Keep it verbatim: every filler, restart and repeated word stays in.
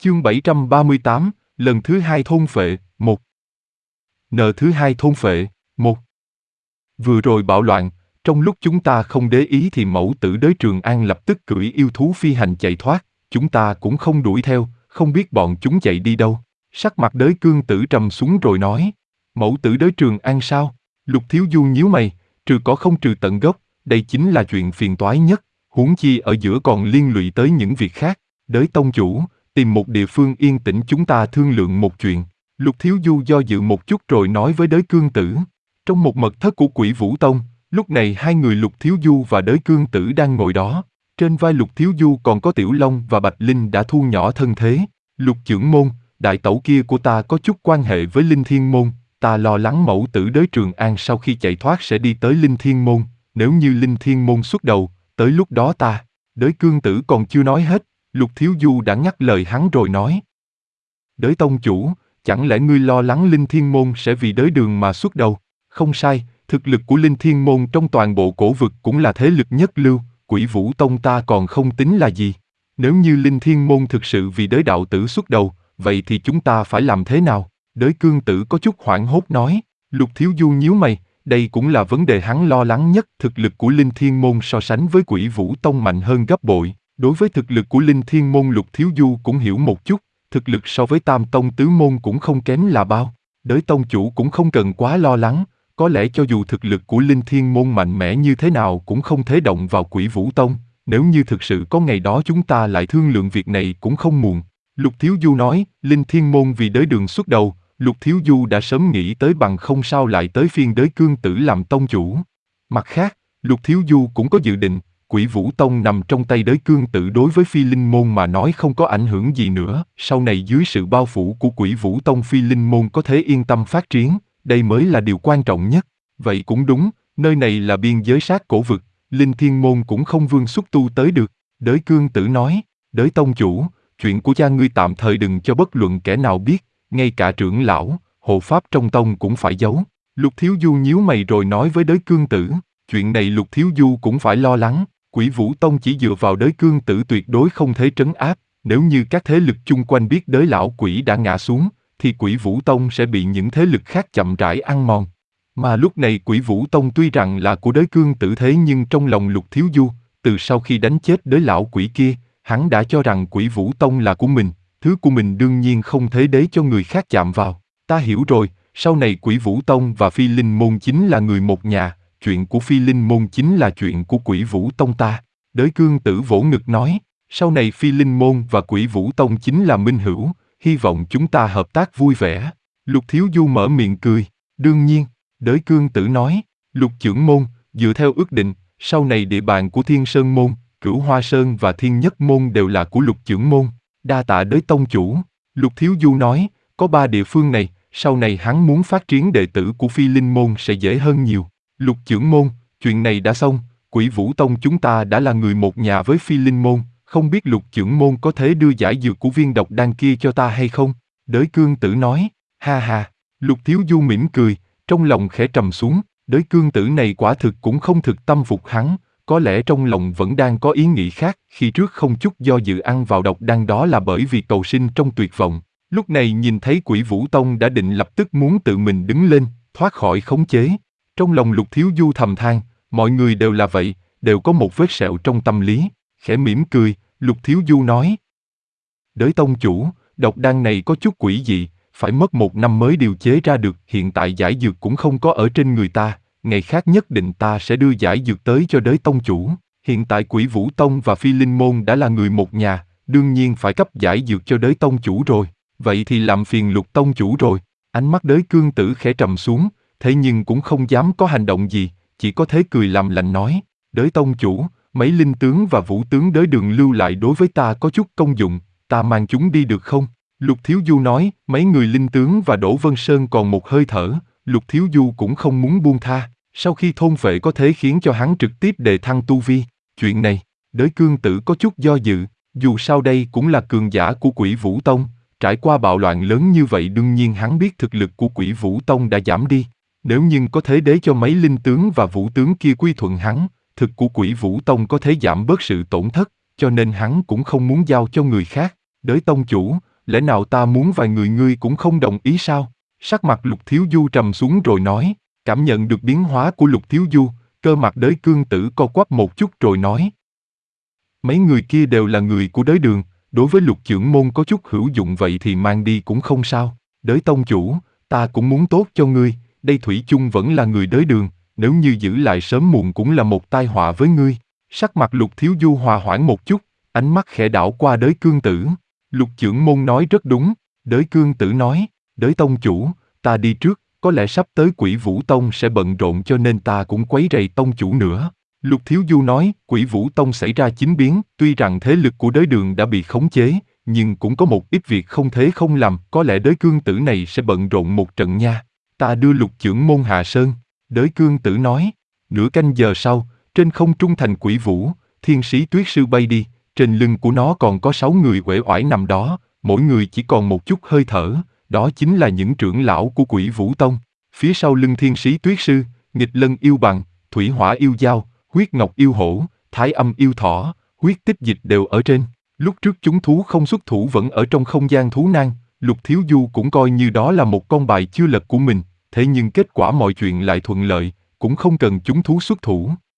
Chương bảy trăm ba mươi tám, lần thứ hai thôn phệ, một. Nợ thứ hai thôn phệ, một. Vừa rồi bạo loạn, trong lúc chúng ta không để ý thì mẫu tử Đới Trường An lập tức cưỡi yêu thú phi hành chạy thoát, chúng ta cũng không đuổi theo, không biết bọn chúng chạy đi đâu. Sắc mặt Đới Cương Tử trầm xuống rồi nói, mẫu tử Đới Trường An sao? Lục Thiếu Du nhíu mày, trừ cỏ không trừ tận gốc, đây chính là chuyện phiền toái nhất, huống chi ở giữa còn liên lụy tới những việc khác. Đới tông chủ, tìm một địa phương yên tĩnh chúng ta thương lượng một chuyện. Lục Thiếu Du do dự một chút rồi nói với Đới Cương Tử. Trong một mật thất của Quỷ Vũ Tông, lúc này hai người Lục Thiếu Du và Đới Cương Tử đang ngồi đó. Trên vai Lục Thiếu Du còn có Tiểu Long và Bạch Linh đã thu nhỏ thân thế. Lục trưởng môn, đại tẩu kia của ta có chút quan hệ với Linh Thiên Môn, ta lo lắng mẫu tử Đới Trường An sau khi chạy thoát sẽ đi tới Linh Thiên Môn, nếu như Linh Thiên Môn xuất đầu, tới lúc đó ta. Đới Cương Tử còn chưa nói hết, Lục Thiếu Du đã ngắt lời hắn rồi nói. Đới tông chủ, chẳng lẽ ngươi lo lắng Linh Thiên Môn sẽ vì Đới Đường mà xuất đầu? Không sai, thực lực của Linh Thiên Môn trong toàn bộ cổ vực cũng là thế lực nhất lưu, Quỷ Vũ Tông ta còn không tính là gì. Nếu như Linh Thiên Môn thực sự vì Đới đạo tử xuất đầu, vậy thì chúng ta phải làm thế nào? Đới Cương Tử có chút hoảng hốt nói. Lục Thiếu Du nhíu mày, đây cũng là vấn đề hắn lo lắng nhất. Thực lực của Linh Thiên Môn so sánh với Quỷ Vũ Tông mạnh hơn gấp bội. Đối với thực lực của Linh Thiên Môn Lục Thiếu Du cũng hiểu một chút, thực lực so với Tam Tông Tứ Môn cũng không kém là bao. Đới tông chủ cũng không cần quá lo lắng, có lẽ cho dù thực lực của Linh Thiên Môn mạnh mẽ như thế nào cũng không thể động vào Quỷ Vũ Tông, nếu như thực sự có ngày đó chúng ta lại thương lượng việc này cũng không muộn. Lục Thiếu Du nói, Linh Thiên Môn vì Đới Đường xuất đầu, Lục Thiếu Du đã sớm nghĩ tới bằng không sao lại tới phiên Đới Cương Tử làm tông chủ. Mặt khác, Lục Thiếu Du cũng có dự định, Quỷ Vũ Tông nằm trong tay Đới Cương Tử đối với Phi Linh Môn mà nói không có ảnh hưởng gì nữa, sau này dưới sự bao phủ của Quỷ Vũ Tông Phi Linh Môn có thể yên tâm phát triển, đây mới là điều quan trọng nhất. Vậy cũng đúng, nơi này là biên giới sát cổ vực, Linh Thiên Môn cũng không vương xuất tu tới được. Đới Cương Tử nói, Đới tông chủ, chuyện của cha ngươi tạm thời đừng cho bất luận kẻ nào biết, ngay cả trưởng lão, hộ pháp trong tông cũng phải giấu. Lục Thiếu Du nhíu mày rồi nói với Đới Cương Tử, chuyện này Lục Thiếu Du cũng phải lo lắng. Quỷ Vũ Tông chỉ dựa vào Đới Cương Tử tuyệt đối không thể trấn áp, nếu như các thế lực chung quanh biết Đới lão quỷ đã ngã xuống, thì Quỷ Vũ Tông sẽ bị những thế lực khác chậm rãi ăn mòn. Mà lúc này Quỷ Vũ Tông tuy rằng là của Đới Cương Tử thế nhưng trong lòng Lục Thiếu Du, từ sau khi đánh chết Đới lão quỷ kia, hắn đã cho rằng Quỷ Vũ Tông là của mình, thứ của mình đương nhiên không thể để cho người khác chạm vào. Ta hiểu rồi, sau này Quỷ Vũ Tông và Phi Linh Môn chính là người một nhà. Chuyện của Phi Linh Môn chính là chuyện của Quỷ Vũ Tông ta. Đới Cương Tử vỗ ngực nói, sau này Phi Linh Môn và Quỷ Vũ Tông chính là minh hữu, hy vọng chúng ta hợp tác vui vẻ. Lục Thiếu Du mở miệng cười, đương nhiên. Đới Cương Tử nói, Lục trưởng môn, dựa theo ước định, sau này địa bàn của Thiên Sơn Môn, Cửu Hoa Sơn và Thiên Nhất Môn đều là của Lục trưởng môn. Đa tạ Đới tông chủ. Lục Thiếu Du nói, có ba địa phương này, sau này hắn muốn phát triển đệ tử của Phi Linh Môn sẽ dễ hơn nhiều. Lục trưởng môn, chuyện này đã xong, Quỷ Vũ Tông chúng ta đã là người một nhà với Phi Linh Môn, không biết Lục trưởng môn có thể đưa giải dược của viên độc đan kia cho ta hay không? Đới Cương Tử nói, ha ha. Lục Thiếu Du mỉm cười, trong lòng khẽ trầm xuống, Đới Cương Tử này quả thực cũng không thực tâm phục hắn, có lẽ trong lòng vẫn đang có ý nghĩ khác, khi trước không chút do dự ăn vào độc đan đó là bởi vì cầu sinh trong tuyệt vọng, lúc này nhìn thấy Quỷ Vũ Tông đã định lập tức muốn tự mình đứng lên, thoát khỏi khống chế. Trong lòng Lục Thiếu Du thầm than, mọi người đều là vậy, đều có một vết sẹo trong tâm lý, khẽ mỉm cười, Lục Thiếu Du nói. Đới tông chủ, độc đan này có chút quỷ dị, phải mất một năm mới điều chế ra được, hiện tại giải dược cũng không có ở trên người ta, ngày khác nhất định ta sẽ đưa giải dược tới cho Đới tông chủ. Hiện tại Quỷ Vũ Tông và Phi Linh Môn đã là người một nhà, đương nhiên phải cấp giải dược cho Đới tông chủ rồi, vậy thì làm phiền Lục tông chủ rồi. Ánh mắt Đới Cương Tử khẽ trầm xuống, thế nhưng cũng không dám có hành động gì, chỉ có thế cười làm lành nói, Đới tông chủ, mấy linh tướng và vũ tướng Đới Đường lưu lại đối với ta có chút công dụng, ta mang chúng đi được không? Lục Thiếu Du nói, mấy người linh tướng và Đỗ Vân Sơn còn một hơi thở, Lục Thiếu Du cũng không muốn buông tha, sau khi thôn phệ có thể khiến cho hắn trực tiếp đề thăng tu vi, chuyện này, Đới Cương Tử có chút do dự, dù sao đây cũng là cường giả của Quỷ Vũ Tông, trải qua bạo loạn lớn như vậy đương nhiên hắn biết thực lực của Quỷ Vũ Tông đã giảm đi. Nếu như có thể để cho mấy linh tướng và vũ tướng kia quy thuận hắn, thực của Quỷ Vũ Tông có thể giảm bớt sự tổn thất, cho nên hắn cũng không muốn giao cho người khác. Đới tông chủ, lẽ nào ta muốn vài người ngươi cũng không đồng ý sao? Sắc mặt Lục Thiếu Du trầm xuống rồi nói, cảm nhận được biến hóa của Lục Thiếu Du, cơ mặt Đới Cương Tử co quắp một chút rồi nói. Mấy người kia đều là người của Đới Đường, đối với Lục trưởng môn có chút hữu dụng vậy thì mang đi cũng không sao. Đới tông chủ, ta cũng muốn tốt cho ngươi, đây thủy chung vẫn là người Đới Đường, nếu như giữ lại sớm muộn cũng là một tai họa với ngươi. Sắc mặt Lục Thiếu Du hòa hoãn một chút, ánh mắt khẽ đảo qua Đới Cương Tử. Lục trưởng môn nói rất đúng, Đới Cương Tử nói, Đới tông chủ, ta đi trước, có lẽ sắp tới Quỷ Vũ Tông sẽ bận rộn cho nên ta cũng quấy rầy tông chủ nữa. Lục Thiếu Du nói, Quỷ Vũ Tông xảy ra chính biến, tuy rằng thế lực của Đới Đường đã bị khống chế, nhưng cũng có một ít việc không thể không làm, có lẽ Đới Cương Tử này sẽ bận rộn một trận nha. Ta đưa Lục trưởng môn hạ sơn. Đới Cương Tử nói, nửa canh giờ sau, trên không trung thành Quỷ Vũ, Thiên Sĩ Tuyết Sư bay đi, trên lưng của nó còn có sáu người uể oải nằm đó, mỗi người chỉ còn một chút hơi thở, đó chính là những trưởng lão của Quỷ Vũ Tông. Phía sau lưng Thiên Sĩ Tuyết Sư, Nghịch Lân Yêu Bằng, Thủy Hỏa Yêu Dao, Huyết Ngọc Yêu Hổ, Thái Âm Yêu Thỏ, Huyết Tích Dịch đều ở trên. Lúc trước chúng thú không xuất thủ vẫn ở trong không gian thú nan, Lục Thiếu Du cũng coi như đó là một con bài chưa lật của mình, thế nhưng kết quả mọi chuyện lại thuận lợi, cũng không cần chúng thú xuất thủ.